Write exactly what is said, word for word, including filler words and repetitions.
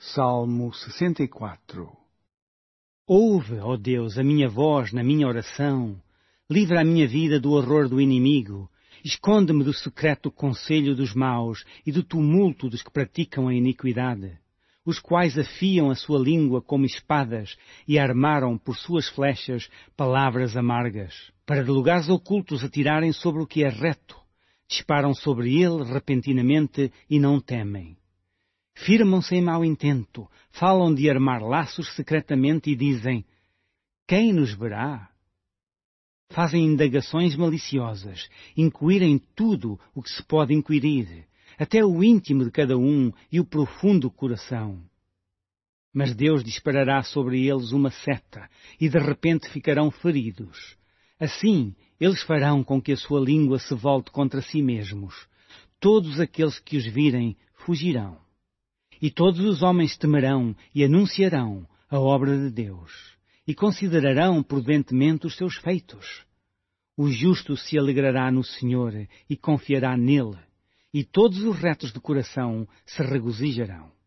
Salmo sessenta e quatro. Ouve, ó Deus, a minha voz na minha oração. Livra a minha vida do horror do inimigo. Esconde-me do secreto conselho dos maus e do tumulto dos que praticam a iniquidade, os quais afiam a sua língua como espadas e armaram por suas flechas palavras amargas, para de lugares ocultos atirarem sobre o que é reto. Disparam sobre ele repentinamente e não temem. Firmam-se em mau intento, falam de armar laços secretamente e dizem: quem nos verá? Fazem indagações maliciosas, inquirem tudo o que se pode inquirir, até o íntimo de cada um e o profundo coração. Mas Deus disparará sobre eles uma seta, e de repente ficarão feridos. Assim, eles farão com que a sua língua se volte contra si mesmos. Todos aqueles que os virem fugirão. E todos os homens temerão e anunciarão a obra de Deus, e considerarão prudentemente os seus feitos. O justo se alegrará no Senhor e confiará nele, e todos os retos de coração se regozijarão.